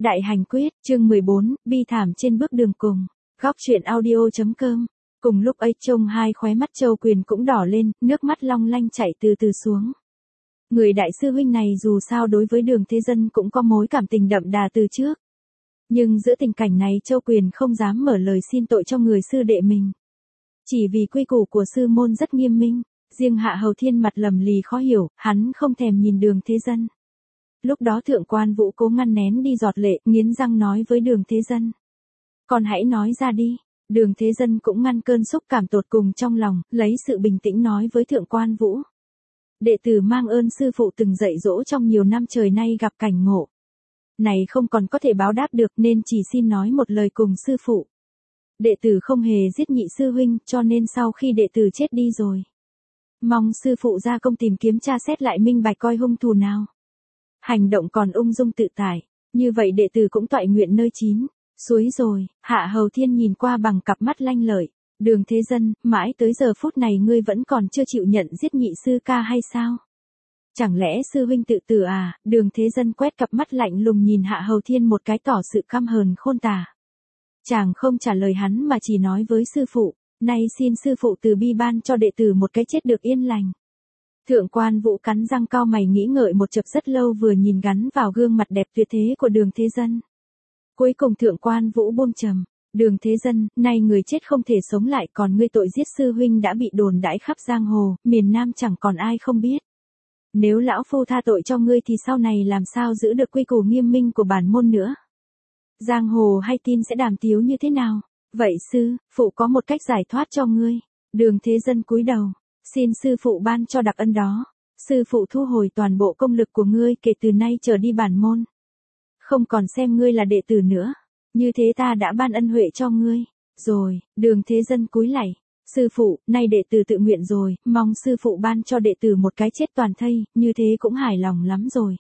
Đại hành quyết, chương 14, bi thảm trên bước đường cùng. Góc truyện audio.com. Cùng lúc ấy trông hai khóe mắt Châu Quyền cũng đỏ lên, nước mắt long lanh chảy từ từ xuống. Người đại sư huynh này dù sao đối với Đường Thế Dân cũng có mối cảm tình đậm đà từ trước. Nhưng giữa tình cảnh này Châu Quyền không dám mở lời xin tội cho người sư đệ mình. Chỉ vì quy củ của sư môn rất nghiêm minh, riêng Hạ Hầu Thiên mặt lầm lì khó hiểu, hắn không thèm nhìn Đường Thế Dân. Lúc đó Thượng Quan Vũ cố ngăn nén đi giọt lệ, nghiến răng nói với Đường Thế Dân. Con hãy nói ra đi. Đường Thế Dân cũng ngăn cơn xúc cảm tột cùng trong lòng, lấy sự bình tĩnh nói với Thượng Quan Vũ. Đệ tử mang ơn sư phụ từng dạy dỗ trong nhiều năm trời nay gặp cảnh ngộ. Này không còn có thể báo đáp được nên chỉ xin nói một lời cùng sư phụ. Đệ tử không hề giết nhị sư huynh cho nên sau khi đệ tử chết đi rồi. Mong sư phụ ra công tìm kiếm tra xét lại minh bạch coi hung thủ nào. Hành động còn ung dung tự tại, như vậy đệ tử cũng toại nguyện nơi chín suối rồi. Hạ Hầu Thiên nhìn qua bằng cặp mắt lanh lợi. Đường Thế Dân, mãi tới giờ phút này ngươi vẫn còn chưa chịu nhận giết nhị sư ca hay sao? Chẳng lẽ sư huynh tự tử à? Đường Thế Dân quét cặp mắt lạnh lùng nhìn Hạ Hầu Thiên một cái tỏ sự căm hờn khôn tả. Chàng không trả lời hắn mà chỉ nói với sư phụ, nay xin sư phụ từ bi ban cho đệ tử một cái chết được yên lành. Thượng Quan Vũ cắn răng cau mày nghĩ ngợi một chập rất lâu vừa nhìn gắn vào gương mặt đẹp tuyệt thế của Đường Thế Dân. Cuối cùng Thượng Quan Vũ buông trầm, Đường Thế Dân, nay người chết không thể sống lại còn ngươi tội giết sư huynh đã bị đồn đãi khắp giang hồ, miền Nam chẳng còn ai không biết. Nếu lão phu tha tội cho ngươi thì sau này làm sao giữ được quy củ nghiêm minh của bản môn nữa? Giang hồ hay tin sẽ đàm tiếu như thế nào? Vậy sư, phụ có một cách giải thoát cho ngươi. Đường Thế Dân cúi đầu, xin sư phụ ban cho đặc ân đó. Sư phụ thu hồi toàn bộ công lực của ngươi kể từ nay trở đi bản môn. Không còn xem ngươi là đệ tử nữa. Như thế ta đã ban ân huệ cho ngươi. Rồi, Đường Thế Dân cúi lạy. Sư phụ, nay đệ tử tự nguyện rồi, mong sư phụ ban cho đệ tử một cái chết toàn thây, như thế cũng hài lòng lắm rồi.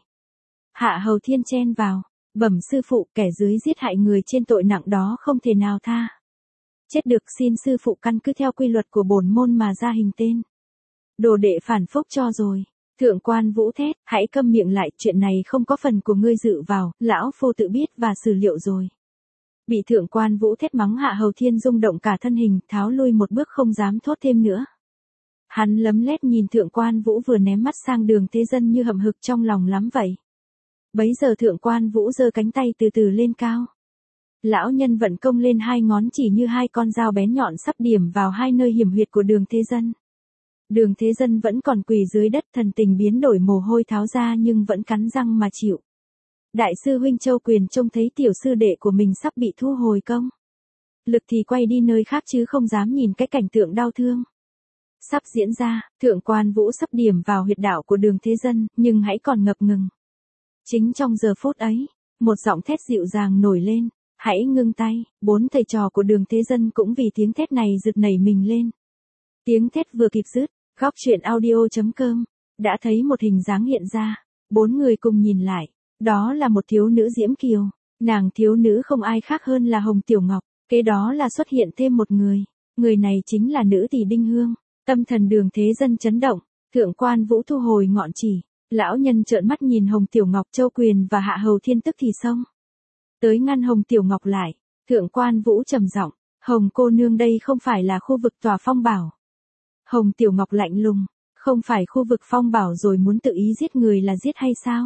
Hạ Hầu Thiên chen vào, bẩm sư phụ, kẻ dưới giết hại người trên tội nặng đó không thể nào tha. Chết được xin sư phụ căn cứ theo quy luật của bổn môn mà ra hình tên. Đồ đệ phản phúc cho rồi. Thượng Quan Vũ thét, hãy câm miệng lại, chuyện này không có phần của ngươi dự vào, lão phu tự biết và xử liệu rồi. Bị Thượng Quan Vũ thét mắng Hạ Hầu Thiên rung động cả thân hình, tháo lui một bước không dám thốt thêm nữa. Hắn lấm lét nhìn Thượng Quan Vũ vừa ném mắt sang Đường Thế Dân như hậm hực trong lòng lắm vậy. Bấy giờ Thượng Quan Vũ giơ cánh tay từ từ lên cao. Lão nhân vận công lên hai ngón chỉ như hai con dao bén nhọn sắp điểm vào hai nơi hiểm huyệt của Đường Thế Dân. Đường Thế Dân vẫn còn quỳ dưới đất thần tình biến đổi mồ hôi tháo ra nhưng vẫn cắn răng mà chịu. Đại sư huynh Châu Quyền trông thấy tiểu sư đệ của mình sắp bị thu hồi công. Lực thì quay đi nơi khác chứ không dám nhìn cái cảnh tượng đau thương. Sắp diễn ra, Thượng Quan Vũ sắp điểm vào huyệt đạo của Đường Thế Dân, nhưng hãy còn ngập ngừng. Chính trong giờ phút ấy, một giọng thét dịu dàng nổi lên, hãy ngưng tay, bốn thầy trò của Đường Thế Dân cũng vì tiếng thét này giật nảy mình lên. Tiếng thét vừa kịp dứt, góc truyện audio.com, đã thấy một hình dáng hiện ra, bốn người cùng nhìn lại. Đó là một thiếu nữ diễm kiều, nàng thiếu nữ không ai khác hơn là Hồng Tiểu Ngọc, kế đó là xuất hiện thêm một người này chính là nữ tỷ Đinh Hương. Tâm thần Đường Thế Dân chấn động, Thượng Quan Vũ thu hồi ngọn chỉ, lão nhân trợn mắt nhìn Hồng Tiểu Ngọc, Châu Quyền và Hạ Hầu Thiên tức thì xông tới ngăn Hồng Tiểu Ngọc lại. Thượng Quan Vũ trầm giọng, Hồng cô nương đây không phải là khu vực tòa phong bảo. Hồng Tiểu Ngọc lạnh lùng, không phải khu vực phong bảo rồi muốn tự ý giết người là giết hay sao?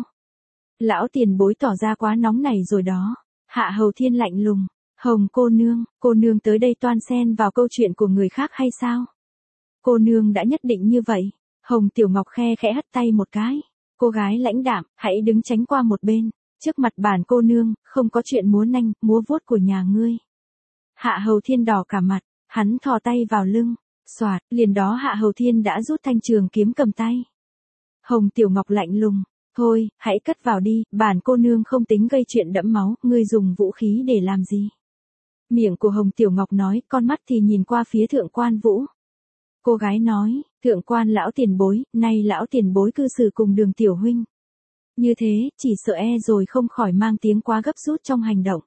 Lão tiền bối tỏ ra quá nóng này rồi đó. Hạ Hầu Thiên lạnh lùng, Hồng cô nương tới đây toan xen vào câu chuyện của người khác hay sao? Cô nương đã nhất định như vậy. Hồng Tiểu Ngọc khe khẽ hất tay một cái. Cô gái lãnh đạm, hãy đứng tránh qua một bên. Trước mặt bản cô nương, không có chuyện múa nanh, múa vuốt của nhà ngươi. Hạ Hầu Thiên đỏ cả mặt, hắn thò tay vào lưng. Xoạt, liền đó Hạ Hầu Thiên đã rút thanh trường kiếm cầm tay. Hồng Tiểu Ngọc lạnh lùng, thôi, hãy cất vào đi, bản cô nương không tính gây chuyện đẫm máu, ngươi dùng vũ khí để làm gì? Miệng của Hồng Tiểu Ngọc nói, con mắt thì nhìn qua phía Thượng Quan Vũ. Cô gái nói, Thượng Quan lão tiền bối, nay lão tiền bối cư xử cùng Đường tiểu huynh. Như thế, chỉ sợ rồi không khỏi mang tiếng quá gấp rút trong hành động.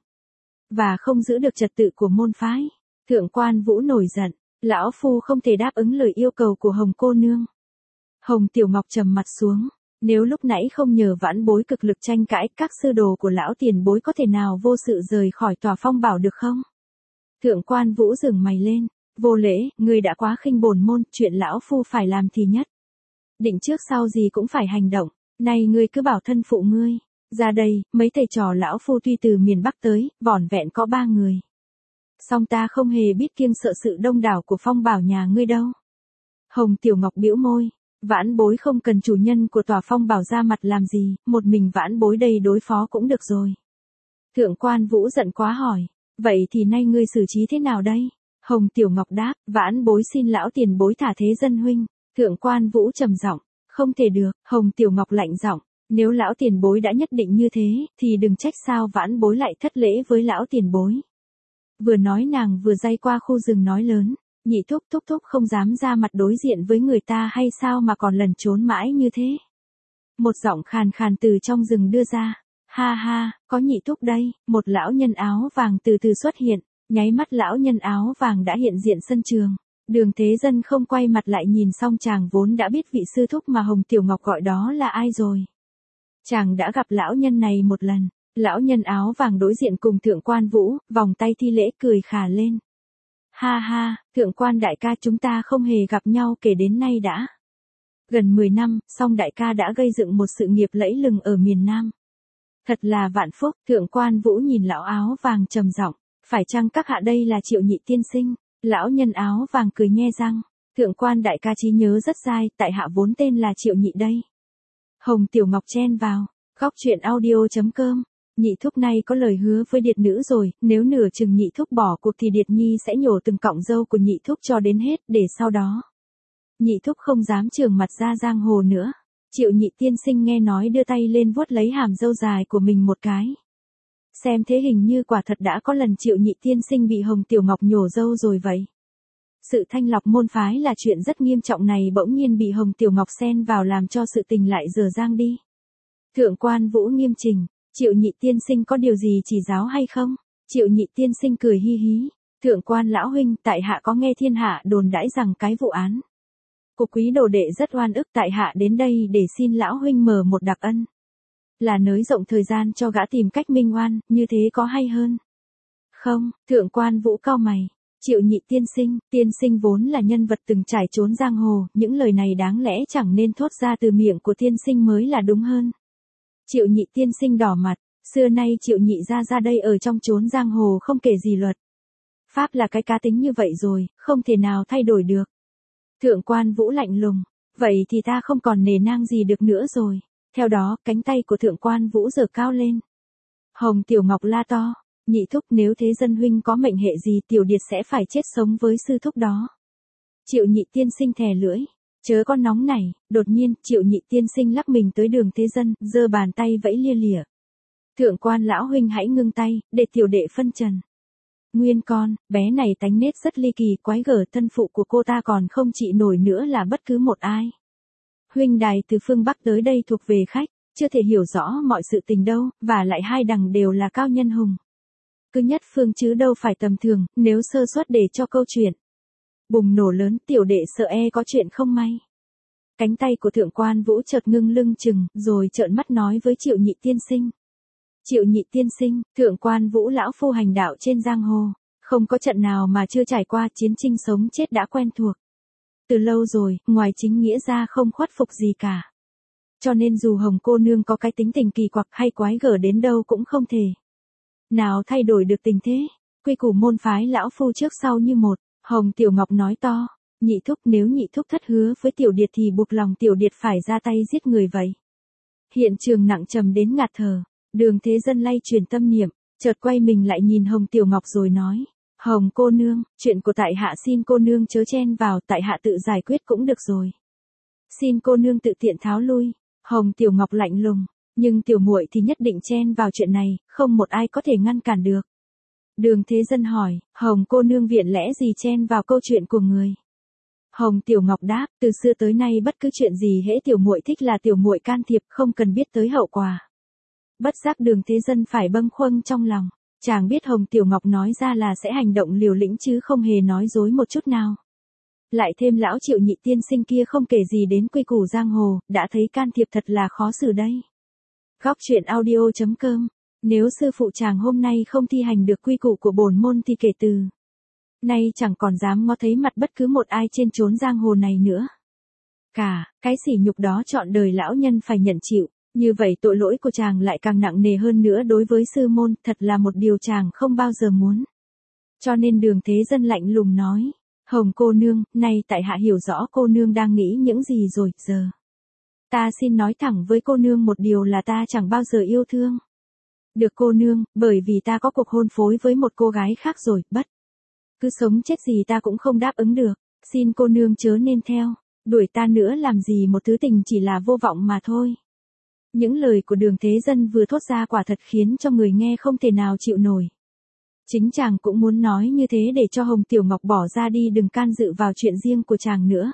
Và không giữ được trật tự của môn phái. Thượng Quan Vũ nổi giận, lão phu không thể đáp ứng lời yêu cầu của Hồng cô nương. Hồng Tiểu Ngọc trầm mặt xuống, Nếu lúc nãy không nhờ vãn bối cực lực tranh cãi, các sư đồ của lão tiền bối có thể nào vô sự rời khỏi tòa phong bảo được không? Thượng quan Vũ giửng mày lên, vô lễ, ngươi đã quá khinh bổn môn, chuyện lão phu phải làm thì nhất. Định trước sau gì cũng phải hành động, nay ngươi cứ bảo thân phụ ngươi. Ra đây, mấy thầy trò lão phu tuy từ miền Bắc tới, vỏn vẹn có 3 người. Song ta không hề biết kiêng sợ sự đông đảo của phong bảo nhà ngươi đâu. Hồng Tiểu Ngọc bĩu môi, vãn bối không cần chủ nhân của tòa phong bảo ra mặt làm gì, một mình vãn bối đây đối phó cũng được rồi. Thượng quan Vũ giận quá hỏi, vậy thì nay ngươi xử trí thế nào đây? Hồng Tiểu Ngọc đáp, vãn bối xin lão tiền bối thả thế dân huynh. Thượng quan Vũ trầm giọng, không thể được. Hồng Tiểu Ngọc lạnh giọng, nếu lão tiền bối đã nhất định như thế, thì đừng trách sao vãn bối lại thất lễ với lão tiền bối. Vừa nói nàng vừa day qua khu rừng nói lớn, nhị thúc không dám ra mặt đối diện với người ta hay sao mà còn lẩn trốn mãi như thế. Một giọng khàn khàn từ trong rừng đưa ra, ha ha, có nhị thúc đây. Một lão nhân áo vàng từ từ xuất hiện, nháy mắt lão nhân áo vàng đã hiện diện sân trường. Đường Thế Dân không quay mặt lại nhìn xong chàng vốn đã biết vị sư thúc mà Hồng Tiểu Ngọc gọi đó là ai rồi. Chàng đã gặp lão nhân này một lần, lão nhân áo vàng đối diện cùng Thượng quan Vũ, vòng tay thi lễ cười khà lên. Ha ha, Thượng quan đại ca chúng ta không hề gặp nhau kể đến nay đã. Gần 10 năm, song đại ca đã gây dựng một sự nghiệp lẫy lừng ở miền Nam. Thật là vạn phúc. Thượng quan Vũ nhìn lão áo vàng trầm giọng, phải chăng các hạ đây là Triệu Nhị tiên sinh? Lão nhân áo vàng cười nhe răng, Thượng quan đại ca trí nhớ rất dai, tại hạ vốn tên là Triệu Nhị đây. Hồng Tiểu Ngọc chen vào, góc truyện audio.com. Nhị thúc này có lời hứa với điệt nữ rồi, nếu nửa chừng nhị thúc bỏ cuộc thì điệt nhi sẽ nhổ từng cọng râu của nhị thúc cho đến hết, để sau đó nhị thúc không dám trường mặt ra giang hồ nữa. Triệu Nhị tiên sinh nghe nói đưa tay lên vuốt lấy hàm râu dài của mình một cái. Xem thế hình như quả thật đã có lần Triệu Nhị tiên sinh bị Hồng Tiểu Ngọc nhổ râu rồi vậy. Sự thanh lọc môn phái là chuyện rất nghiêm trọng này bỗng nhiên bị Hồng Tiểu Ngọc xen vào làm cho sự tình lại dở dang đi. Thượng quan Vũ nghiêm chỉnh, Triệu Nhị tiên sinh có điều gì chỉ giáo hay không? Triệu Nhị tiên sinh cười hi hí, Thượng quan lão huynh, tại hạ có nghe thiên hạ đồn đãi rằng cái vụ án của quý đồ đệ rất oan ức, tại hạ đến đây để xin lão huynh mở một đặc ân. Là nới rộng thời gian cho gã tìm cách minh oan, như thế có hay hơn? Không, Thượng quan Vũ cau mày. Triệu Nhị tiên sinh vốn là nhân vật từng trải trốn giang hồ, những lời này đáng lẽ chẳng nên thốt ra từ miệng của tiên sinh mới là đúng hơn. Triệu Nhị tiên sinh đỏ mặt, xưa nay Triệu Nhị ra đây ở trong chốn giang hồ không kể gì luật. Pháp là cái cá tính như vậy rồi, không thể nào thay đổi được. Thượng quan Vũ lạnh lùng, vậy thì ta không còn nề nang gì được nữa rồi. Theo đó, cánh tay của Thượng quan Vũ giơ cao lên. Hồng Tiểu Ngọc la to, nhị thúc nếu thế dân huynh có mệnh hệ gì tiểu điệt sẽ phải chết sống với sư thúc đó. Triệu Nhị tiên sinh thè lưỡi, chớ có nóng nảy. Đột nhiên, Triệu Nhị tiên sinh lắc mình tới Đường Thế Dân, giơ bàn tay vẫy lia lịa. Thượng quan lão huynh hãy ngưng tay, để tiểu đệ phân trần. Nguyên con, bé này tánh nết rất ly kỳ, quái gở, thân phụ của cô ta còn không trị nổi nữa là bất cứ một ai. Huynh đài từ phương Bắc tới đây thuộc về khách, chưa thể hiểu rõ mọi sự tình đâu, và lại hai đằng đều là cao nhân hùng. Cứ nhất phương chứ đâu phải tầm thường, nếu sơ suất để cho câu chuyện bùng nổ lớn, tiểu đệ sợ có chuyện không may. Cánh tay của Thượng quan Vũ chợt ngưng lưng chừng, rồi trợn mắt nói với Triệu Nhị tiên sinh. Triệu Nhị tiên sinh, Thượng quan Vũ lão phu hành đạo trên giang hồ, không có trận nào mà chưa trải qua, chiến tranh sống chết đã quen thuộc. Từ lâu rồi, ngoài chính nghĩa ra không khuất phục gì cả. Cho nên dù Hồng cô nương có cái tính tình kỳ quặc hay quái gở đến đâu cũng không thể nào thay đổi được tình thế. Quy củ môn phái lão phu trước sau như một. Hồng Tiểu Ngọc nói to, nhị thúc nếu nhị thúc thất hứa với tiểu điệt thì buộc lòng tiểu điệt phải ra tay giết người vậy. Hiện trường nặng trầm đến ngạt thở. Đường Thế Dân lay chuyển tâm niệm, chợt quay mình lại nhìn Hồng Tiểu Ngọc rồi nói, Hồng cô nương, chuyện của tại hạ xin cô nương chớ chen vào, tại hạ tự giải quyết cũng được rồi. Xin cô nương tự tiện tháo lui. Hồng Tiểu Ngọc lạnh lùng, nhưng tiểu muội thì nhất định chen vào chuyện này, không một ai có thể ngăn cản được. Đường Thế Dân hỏi, Hồng cô nương viện lẽ gì chen vào câu chuyện của người? Hồng Tiểu Ngọc đáp, từ xưa tới nay bất cứ chuyện gì hễ tiểu muội thích là tiểu muội can thiệp, không cần biết tới hậu quả. Bất giác Đường Thế Dân phải bâng khuâng trong lòng, chàng biết Hồng Tiểu Ngọc nói ra là sẽ hành động liều lĩnh chứ không hề nói dối một chút nào. Lại thêm lão Triệu Nhị tiên sinh kia không kể gì đến quy củ giang hồ, đã thấy can thiệp thật là khó xử đây. Góc truyện audio.com. Nếu sư phụ chàng hôm nay không thi hành được quy củ của bổn môn thì kể từ nay chẳng còn dám ngó thấy mặt bất cứ một ai trên chốn giang hồ này nữa. Cái sỉ nhục đó trọn đời lão nhân phải nhận chịu, như vậy tội lỗi của chàng lại càng nặng nề hơn nữa đối với sư môn, thật là một điều chàng không bao giờ muốn. Cho nên Đường Thế Dân lạnh lùng nói, Hồng cô nương, nay tại hạ hiểu rõ cô nương đang nghĩ những gì rồi, giờ. Ta xin nói thẳng với cô nương một điều là ta chẳng bao giờ yêu thương được cô nương, bởi vì ta có cuộc hôn phối với một cô gái khác rồi, bất cứ sống chết gì ta cũng không đáp ứng được, xin cô nương chớ nên theo, đuổi ta nữa làm gì, một thứ tình chỉ là vô vọng mà thôi. Những lời của Đường Thế Dân vừa thốt ra quả thật khiến cho người nghe không thể nào chịu nổi. Chính chàng cũng muốn nói như thế để cho Hồng Tiểu Ngọc bỏ ra đi, đừng can dự vào chuyện riêng của chàng nữa.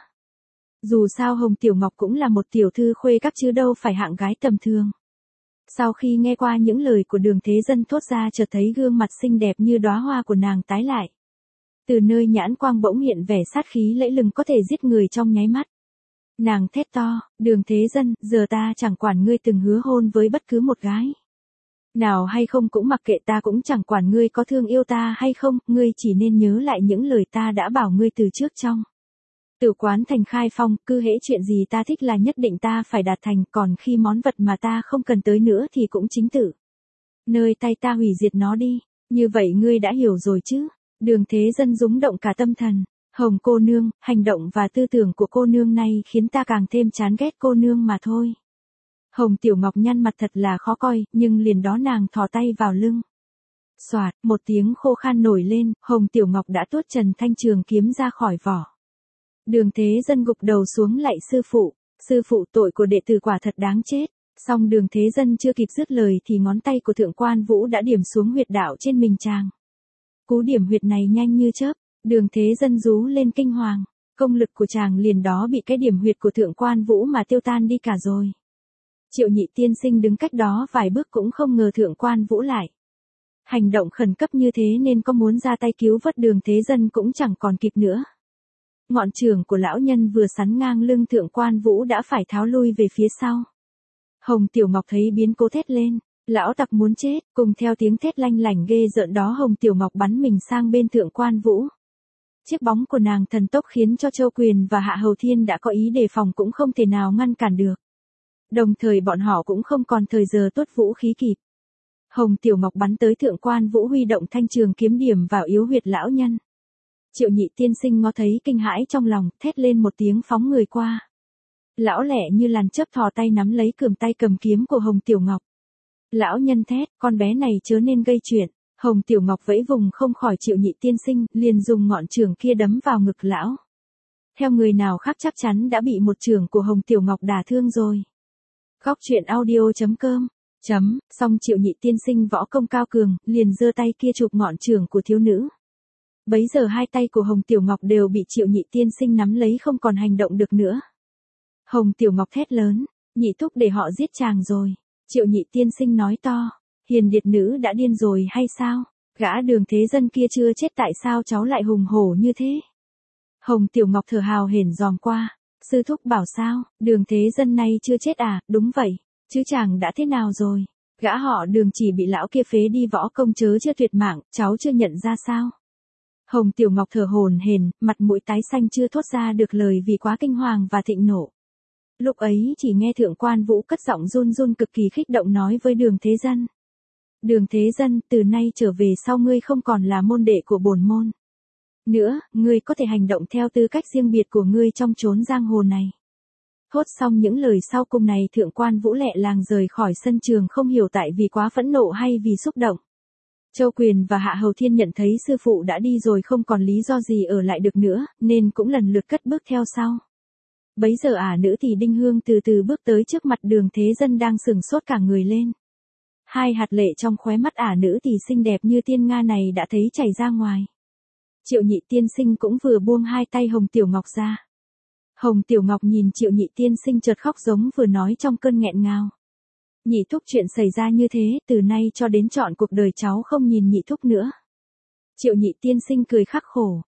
Dù sao Hồng Tiểu Ngọc cũng là một tiểu thư khuê các chứ đâu phải hạng gái tầm thường. Sau khi nghe qua những lời của Đường Thế Dân thốt ra, chợt thấy gương mặt xinh đẹp như đóa hoa của nàng tái lại. Từ nơi nhãn quang bỗng hiện vẻ sát khí lẫy lừng có thể giết người trong nháy mắt. Nàng thét to, Đường Thế Dân, giờ ta chẳng quản ngươi từng hứa hôn với bất cứ một gái nào hay không, cũng mặc kệ, ta cũng chẳng quản ngươi có thương yêu ta hay không, ngươi chỉ nên nhớ lại những lời ta đã bảo ngươi từ trước trong Tử Quán Thành Khai Phong, cứ hễ chuyện gì ta thích là nhất định ta phải đạt thành, còn khi món vật mà ta không cần tới nữa thì cũng chính tự nơi tay ta hủy diệt nó đi, như vậy ngươi đã hiểu rồi chứ. Đường Thế Dân rúng động cả tâm thần, Hồng cô nương, hành động và tư tưởng của cô nương này khiến ta càng thêm chán ghét cô nương mà thôi. Hồng Tiểu Ngọc nhăn mặt thật là khó coi, nhưng liền đó nàng thò tay vào lưng. Xoạt, một tiếng khô khan nổi lên, Hồng Tiểu Ngọc đã tuốt trần thanh trường kiếm ra khỏi vỏ. Đường Thế Dân gục đầu xuống lạy sư phụ, tội của đệ tử quả thật đáng chết. Song Đường Thế Dân chưa kịp dứt lời thì ngón tay của Thượng Quan Vũ đã điểm xuống huyệt đạo trên mình chàng. Cú điểm huyệt này nhanh như chớp, Đường Thế Dân rú lên kinh hoàng, công lực của chàng liền đó bị cái điểm huyệt của Thượng Quan Vũ mà tiêu tan đi cả rồi. Triệu Nhị tiên sinh đứng cách đó vài bước cũng không ngờ Thượng Quan Vũ lại hành động khẩn cấp như thế, nên có muốn ra tay cứu vớt Đường Thế Dân cũng chẳng còn kịp nữa. Ngọn chưởng của lão nhân vừa sắn ngang lưng Thượng Quan Vũ đã phải tháo lui về phía sau. Hồng Tiểu Ngọc thấy biến cố thét lên, lão tặc muốn chết, cùng theo tiếng thét lanh lảnh ghê rợn đó Hồng Tiểu Ngọc bắn mình sang bên Thượng Quan Vũ. Chiếc bóng của nàng thần tốc khiến cho Châu Quyền và Hạ Hầu Thiên đã có ý đề phòng cũng không thể nào ngăn cản được. Đồng thời bọn họ cũng không còn thời giờ tuốt vũ khí kịp. Hồng Tiểu Ngọc bắn tới Thượng Quan Vũ, huy động thanh trường kiếm điểm vào yếu huyệt lão nhân. Triệu Nhị tiên sinh ngó thấy kinh hãi trong lòng, thét lên một tiếng phóng người qua. Lão lẹ như làn chớp thò tay nắm lấy cườm tay cầm kiếm của Hồng Tiểu Ngọc. Lão nhân thét, con bé này chớ nên gây chuyện. Hồng Tiểu Ngọc vẫy vùng không khỏi Triệu Nhị tiên sinh, liền dùng ngọn chưởng kia đấm vào ngực lão. Theo người nào khác chắc chắn đã bị một chưởng của Hồng Tiểu Ngọc đả thương rồi. Góc truyện audio.com. Song Triệu Nhị tiên sinh võ công cao cường, liền giơ tay kia chụp ngọn chưởng của thiếu nữ. Bấy giờ hai tay của Hồng Tiểu Ngọc đều bị Triệu Nhị tiên sinh nắm lấy, không còn hành động được nữa. Hồng Tiểu Ngọc thét lớn, Nhị thúc để họ giết chàng rồi. Triệu Nhị tiên sinh nói to, Hiền điệt nữ đã điên rồi hay sao? Gã Đường Thế Dân kia chưa chết tại sao cháu lại hùng hổ như thế? Hồng Tiểu Ngọc thở hào hển dòm qua, sư thúc bảo sao, Đường Thế Dân này chưa chết à? Đúng vậy, chứ chàng đã thế nào rồi? Gã họ Đường chỉ bị lão kia phế đi võ công chớ chưa tuyệt mạng, cháu chưa nhận ra sao? Hồng Tiểu Ngọc thở hổn hển, mặt mũi tái xanh chưa thốt ra được lời vì quá kinh hoàng và thịnh nộ. Lúc ấy chỉ nghe Thượng Quan Vũ cất giọng run run cực kỳ kích động nói với Đường Thế Dân. Đường Thế Dân, từ nay trở về sau ngươi không còn là môn đệ của bổn môn nữa, ngươi có thể hành động theo tư cách riêng biệt của ngươi trong chốn giang hồ này. Thốt xong những lời sau cùng này, Thượng Quan Vũ lẹ làng rời khỏi sân trường, không hiểu tại vì quá phẫn nộ hay vì xúc động. Châu Quyền và Hạ Hầu Thiên nhận thấy sư phụ đã đi rồi, không còn lý do gì ở lại được nữa, nên cũng lần lượt cất bước theo sau. Bấy giờ nữ thì Đinh Hương từ từ bước tới trước mặt Đường Thế Dân đang sừng sốt cả người lên. Hai hạt lệ trong khóe mắt nữ thì xinh đẹp như tiên nga này đã thấy chảy ra ngoài. Triệu Nhị tiên sinh cũng vừa buông hai tay Hồng Tiểu Ngọc ra. Hồng Tiểu Ngọc nhìn Triệu Nhị tiên sinh chợt khóc giống vừa nói trong cơn nghẹn ngào. Nhị thúc, chuyện xảy ra như thế, từ nay cho đến trọn cuộc đời cháu không nhìn nhị thúc nữa. Triệu Nhị tiên sinh cười khắc khổ,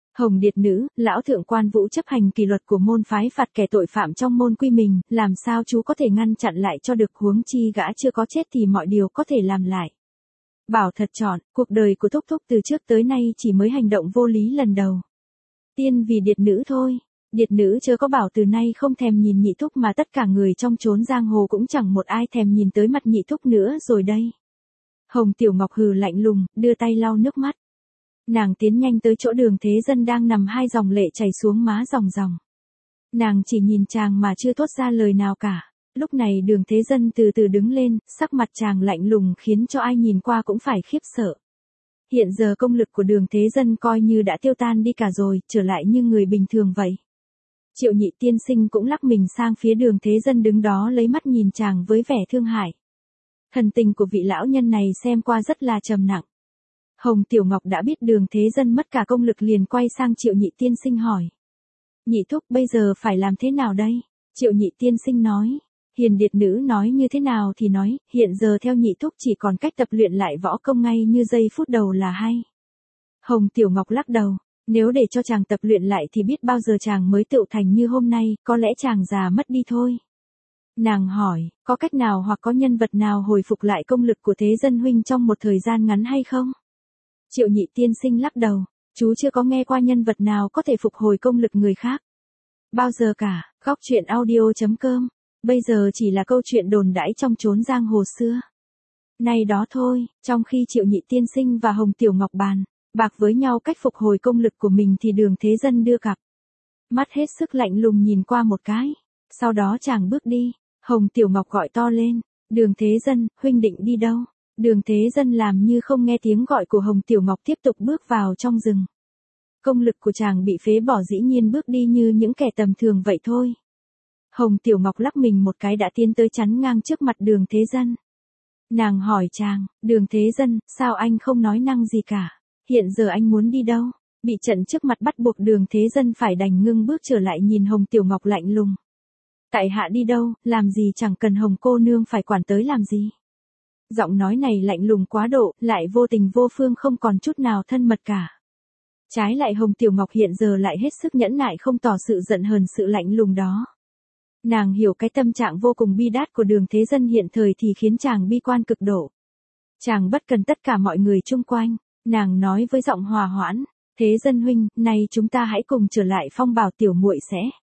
Hồng Điệt Nữ, lão thượng quan Vũ chấp hành kỷ luật của môn phái phạt kẻ tội phạm trong môn quy mình, làm sao chú có thể ngăn chặn lại cho được, huống chi gã chưa có chết thì mọi điều có thể làm lại. Bảo thật chọn, cuộc đời của Thúc Thúc từ trước tới nay chỉ mới hành động vô lý lần đầu. Tiên vì Điệt Nữ thôi. Điệt Nữ chớ có bảo từ nay không thèm nhìn Nhị Thúc, mà tất cả người trong chốn giang hồ cũng chẳng một ai thèm nhìn tới mặt Nhị Thúc nữa rồi đây. Hồng Tiểu Ngọc hừ lạnh lùng, đưa tay lau nước mắt. Nàng tiến nhanh tới chỗ Đường Thế Dân đang nằm, hai dòng lệ chảy xuống má ròng ròng. Nàng chỉ nhìn chàng mà chưa thốt ra lời nào cả. Lúc này Đường Thế Dân từ từ đứng lên, sắc mặt chàng lạnh lùng khiến cho ai nhìn qua cũng phải khiếp sợ. Hiện giờ công lực của Đường Thế Dân coi như đã tiêu tan đi cả rồi, trở lại như người bình thường vậy. Triệu Nhị tiên sinh cũng lắc mình sang phía Đường Thế Dân đứng đó, lấy mắt nhìn chàng với vẻ thương hại. Thần tình của vị lão nhân này xem qua rất là trầm nặng. Hồng Tiểu Ngọc đã biết Đường Thế Dân mất cả công lực liền quay sang Triệu Nhị tiên sinh hỏi. Nhị Thúc bây giờ phải làm thế nào đây? Triệu Nhị tiên sinh nói. Hiền Điệt Nữ nói như thế nào thì nói, hiện giờ theo Nhị Thúc chỉ còn cách tập luyện lại võ công ngay như giây phút đầu là hay. Hồng Tiểu Ngọc lắc đầu. Nếu để cho chàng tập luyện lại thì biết bao giờ chàng mới tựu thành như hôm nay, có lẽ chàng già mất đi thôi. Nàng hỏi, có cách nào hoặc có nhân vật nào hồi phục lại công lực của Thế Dân huynh trong một thời gian ngắn hay không? Triệu Nhị tiên sinh lắc đầu, chú chưa có nghe qua nhân vật nào có thể phục hồi công lực người khác. Bao giờ cả, Góc Truyện Audio.com, bây giờ chỉ là câu chuyện đồn đãi trong chốn giang hồ xưa. Nay đó thôi, trong khi Triệu Nhị tiên sinh và Hồng Tiểu Ngọc bàn bạc với nhau cách phục hồi công lực của mình thì Đường Thế Dân đưa cặp mắt hết sức lạnh lùng nhìn qua một cái. Sau đó chàng bước đi. Hồng Tiểu Ngọc gọi to lên. Đường Thế Dân, huynh định đi đâu? Đường Thế Dân làm như không nghe tiếng gọi của Hồng Tiểu Ngọc, tiếp tục bước vào trong rừng. Công lực của chàng bị phế bỏ, dĩ nhiên bước đi như những kẻ tầm thường vậy thôi. Hồng Tiểu Ngọc lắc mình một cái đã tiến tới chắn ngang trước mặt Đường Thế Dân. Nàng hỏi chàng, Đường Thế Dân, sao anh không nói năng gì cả? Hiện giờ anh muốn đi đâu? Bị trận trước mặt bắt buộc Đường Thế Dân phải đành ngưng bước trở lại nhìn Hồng Tiểu Ngọc lạnh lùng. Tại hạ đi đâu, làm gì chẳng cần Hồng cô nương phải quản tới làm gì. Giọng nói này lạnh lùng quá độ, lại vô tình vô phương, không còn chút nào thân mật cả. Trái lại Hồng Tiểu Ngọc hiện giờ lại hết sức nhẫn nại, không tỏ sự giận hờn sự lạnh lùng đó. Nàng hiểu cái tâm trạng vô cùng bi đát của Đường Thế Dân hiện thời thì khiến chàng bi quan cực độ. Chàng bất cần tất cả mọi người chung quanh. Nàng nói với giọng hòa hoãn, Thế Dân huynh, nay chúng ta hãy cùng trở lại Phong Bảo, tiểu muội sẽ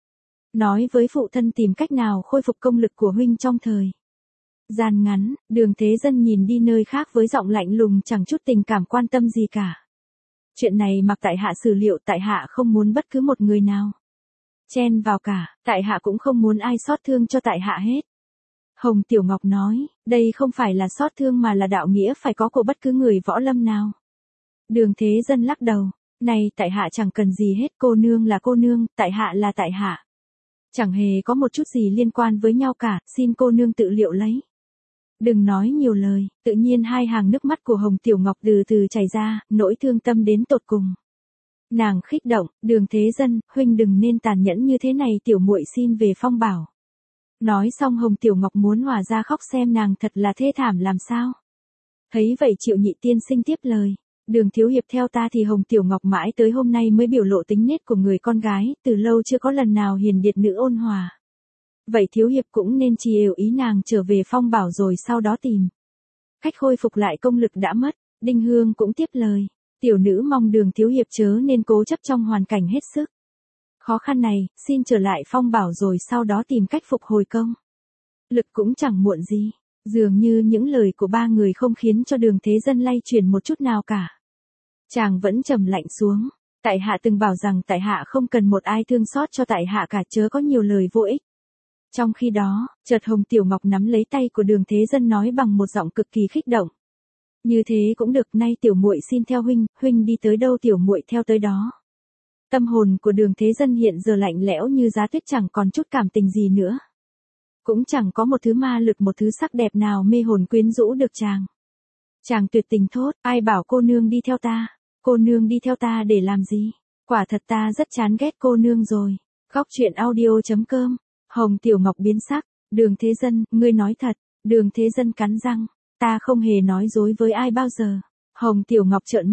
nói với phụ thân tìm cách nào khôi phục công lực của huynh trong thời gian ngắn. Đường Thế Dân nhìn đi nơi khác với giọng lạnh lùng, chẳng chút tình cảm quan tâm gì cả. Chuyện này mặc tại hạ xử liệu, tại hạ không muốn bất cứ một người nào chen vào cả, tại hạ cũng không muốn ai xót thương cho tại hạ hết. Hồng Tiểu Ngọc nói, đây không phải là xót thương mà là đạo nghĩa phải có của bất cứ người võ lâm nào. Đường Thế Dân lắc đầu, này tại hạ chẳng cần gì hết, cô nương là cô nương, tại hạ là tại hạ. Chẳng hề có một chút gì liên quan với nhau cả, xin cô nương tự liệu lấy. Đừng nói nhiều lời. Tự nhiên hai hàng nước mắt của Hồng Tiểu Ngọc từ từ chảy ra, nỗi thương tâm đến tột cùng. Nàng khích động, Đường Thế Dân, huynh đừng nên tàn nhẫn như thế này, tiểu muội xin về Phong Bảo. Nói xong Hồng Tiểu Ngọc muốn hòa ra khóc, xem nàng thật là thê thảm làm sao. Thấy vậy Triệu Nhị tiên sinh tiếp lời. Đường thiếu hiệp, theo ta thì Hồng Tiểu Ngọc mãi tới hôm nay mới biểu lộ tính nết của người con gái, từ lâu chưa có lần nào hiền điệt nữ ôn hòa. Vậy thiếu hiệp cũng nên chiều ý nàng trở về Phong Bảo rồi sau đó tìm cách khôi phục lại công lực đã mất. Đinh Hương cũng tiếp lời. Tiểu nữ mong Đường thiếu hiệp chớ nên cố chấp trong hoàn cảnh hết sức khó khăn này, xin trở lại Phong Bảo rồi sau đó tìm cách phục hồi công lực cũng chẳng muộn gì. Dường như những lời của ba người không khiến cho Đường Thế Dân lay chuyển một chút nào cả. Chàng vẫn trầm lạnh xuống. Tại hạ từng bảo rằng tại hạ không cần một ai thương xót cho tại hạ cả, chớ có nhiều lời vô ích. Trong khi đó, chợt Hồng Tiểu Ngọc nắm lấy tay của Đường Thế Dân nói bằng một giọng cực kỳ kích động. Như thế cũng được, nay tiểu muội xin theo huynh, huynh đi tới đâu tiểu muội theo tới đó. Tâm hồn của Đường Thế Dân hiện giờ lạnh lẽo như giá tuyết, chẳng còn chút cảm tình gì nữa. Cũng chẳng có một thứ ma lực, một thứ sắc đẹp nào mê hồn quyến rũ được chàng. Chàng tuyệt tình thốt, ai bảo cô nương đi theo ta? Cô nương đi theo ta để làm gì? Quả thật ta rất chán ghét cô nương rồi. Góc Truyện Audio.com. Hồng Tiểu Ngọc biến sắc. Đường Thế Dân, ngươi nói thật. Đường Thế Dân cắn răng. Ta không hề nói dối với ai bao giờ. Hồng Tiểu Ngọc trợn mắt.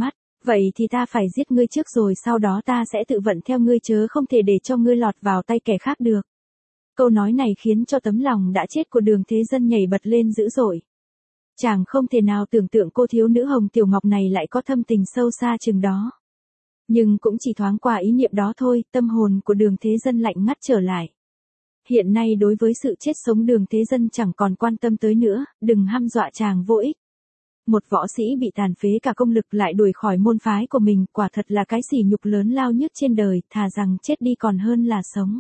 Vậy thì ta phải giết ngươi trước rồi sau đó ta sẽ tự vận theo ngươi chớ không thể để cho ngươi lọt vào tay kẻ khác được. Câu nói này khiến cho tấm lòng đã chết của Đường Thế Dân nhảy bật lên dữ dội. Chàng không thể nào tưởng tượng cô thiếu nữ Hồng Tiểu Ngọc này lại có thâm tình sâu xa chừng đó. Nhưng cũng chỉ thoáng qua ý niệm đó thôi, tâm hồn của Đường Thế Dân lạnh ngắt trở lại. Hiện nay đối với sự chết sống Đường Thế Dân chẳng còn quan tâm tới nữa, đừng hăm dọa chàng vô ích. Một võ sĩ bị tàn phế cả công lực lại đuổi khỏi môn phái của mình, quả thật là cái sỉ nhục lớn lao nhất trên đời, thà rằng chết đi còn hơn là sống.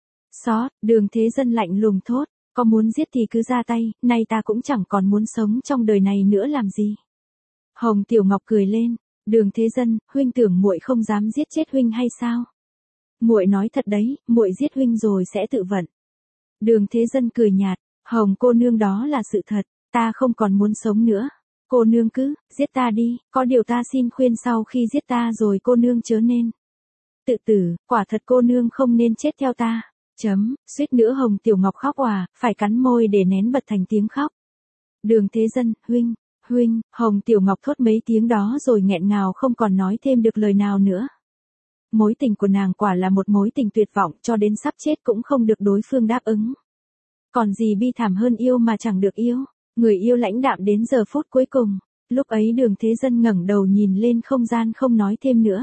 Xót, Đường Thế Dân lạnh lùng thốt, có muốn giết thì cứ ra tay, nay ta cũng chẳng còn muốn sống trong đời này nữa làm gì. Hồng Tiểu Ngọc cười lên, Đường Thế Dân, huynh tưởng muội không dám giết chết huynh hay sao? Muội nói thật đấy, muội giết huynh rồi sẽ tự vận. Đường Thế Dân cười nhạt, Hồng cô nương đó là sự thật, ta không còn muốn sống nữa. Cô nương cứ, giết ta đi, có điều ta xin khuyên sau khi giết ta rồi cô nương chớ nên tự tử, quả thật cô nương không nên chết theo ta. Suýt nữa Hồng Tiểu Ngọc khóc òa, phải cắn môi để nén bật thành tiếng khóc. Đường Thế Dân, huynh, Hồng Tiểu Ngọc thốt mấy tiếng đó rồi nghẹn ngào không còn nói thêm được lời nào nữa. Mối tình của nàng quả là một mối tình tuyệt vọng, cho đến sắp chết cũng không được đối phương đáp ứng. Còn gì bi thảm hơn yêu mà chẳng được yêu, người yêu lãnh đạm đến giờ phút cuối cùng. Lúc ấy Đường Thế Dân ngẩng đầu nhìn lên không gian không nói thêm nữa.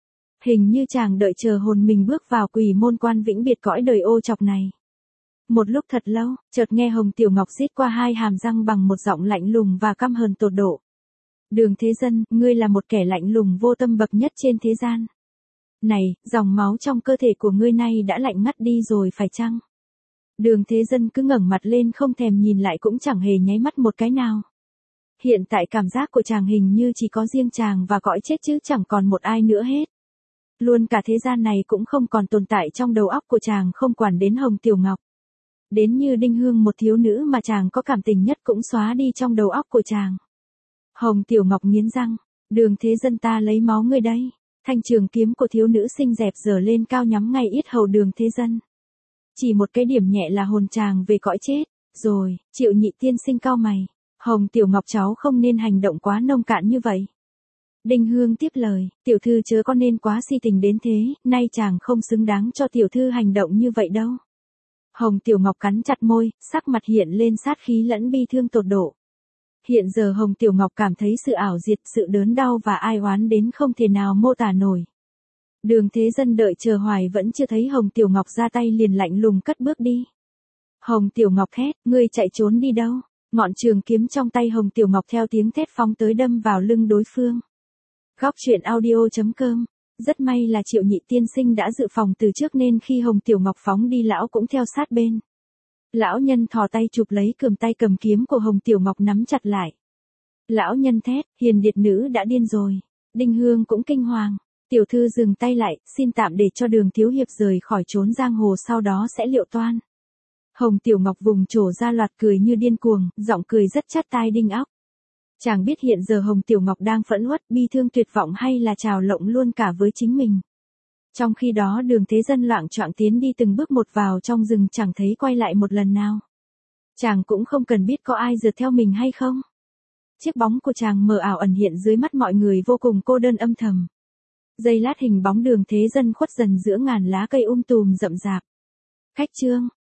Hình như chàng đợi chờ hồn mình bước vào quỷ môn quan vĩnh biệt cõi đời ô trọc này. Một lúc thật lâu, chợt nghe Hồng Tiểu Ngọc rít qua hai hàm răng bằng một giọng lạnh lùng và căm hờn tột độ. Đường Thế Dân, ngươi là một kẻ lạnh lùng vô tâm bậc nhất trên thế gian. Này, dòng máu trong cơ thể của ngươi nay đã lạnh ngắt đi rồi phải chăng? Đường Thế Dân cứ ngẩng mặt lên không thèm nhìn lại cũng chẳng hề nháy mắt một cái nào. Hiện tại cảm giác của chàng hình như chỉ có riêng chàng và cõi chết chứ chẳng còn một ai nữa hết. Luôn cả thế gian này cũng không còn tồn tại trong đầu óc của chàng không quản đến Hồng Tiểu Ngọc. Đến như Đinh Hương một thiếu nữ mà chàng có cảm tình nhất cũng xóa đi trong đầu óc của chàng. Hồng Tiểu Ngọc nghiến răng, Đường Thế Dân ta lấy máu ngươi đây. Thanh trường kiếm của thiếu nữ xinh dẹp giở lên cao nhắm ngay yết hầu Đường Thế Dân. Chỉ một cái điểm nhẹ là hồn chàng về cõi chết, rồi, Triệu Nhị tiên sinh cau mày. Hồng Tiểu Ngọc cháu không nên hành động quá nông cạn như vậy. Đinh Hương tiếp lời, tiểu thư chớ có nên quá si tình đến thế, nay chàng không xứng đáng cho tiểu thư hành động như vậy đâu. Hồng Tiểu Ngọc cắn chặt môi, sắc mặt hiện lên sát khí lẫn bi thương tột độ. Hiện giờ Hồng Tiểu Ngọc cảm thấy sự ảo diệt, sự đớn đau và ai oán đến không thể nào mô tả nổi. Đường Thế Dân đợi chờ hoài vẫn chưa thấy Hồng Tiểu Ngọc ra tay liền lạnh lùng cất bước đi. Hồng Tiểu Ngọc thét, ngươi chạy trốn đi đâu? Ngọn trường kiếm trong tay Hồng Tiểu Ngọc theo tiếng thét phóng tới đâm vào lưng đối phương. Góc truyện audio.com. Rất may là Triệu Nhị tiên sinh đã dự phòng từ trước nên khi Hồng Tiểu Ngọc phóng đi lão cũng theo sát bên. Lão nhân thò tay chụp lấy cườm tay cầm kiếm của Hồng Tiểu Ngọc nắm chặt lại. Lão nhân thét, hiền điệt nữ đã điên rồi. Đinh Hương cũng kinh hoàng. Tiểu thư dừng tay lại, xin tạm để cho Đường thiếu hiệp rời khỏi chốn giang hồ sau đó sẽ liệu toan. Hồng Tiểu Ngọc vùng trổ ra loạt cười như điên cuồng, giọng cười rất chát tai đinh óc. Chàng biết hiện giờ Hồng Tiểu Ngọc đang phẫn uất, bi thương tuyệt vọng hay là trào lộng luôn cả với chính mình. Trong khi đó Đường Thế Dân loạng choạng tiến đi từng bước một vào trong rừng chẳng thấy quay lại một lần nào. Chàng cũng không cần biết có ai rượt theo mình hay không. Chiếc bóng của chàng mờ ảo ẩn hiện dưới mắt mọi người vô cùng cô đơn âm thầm. Giây lát hình bóng Đường Thế Dân khuất dần giữa ngàn lá cây tùm rậm rạp. Khách trương.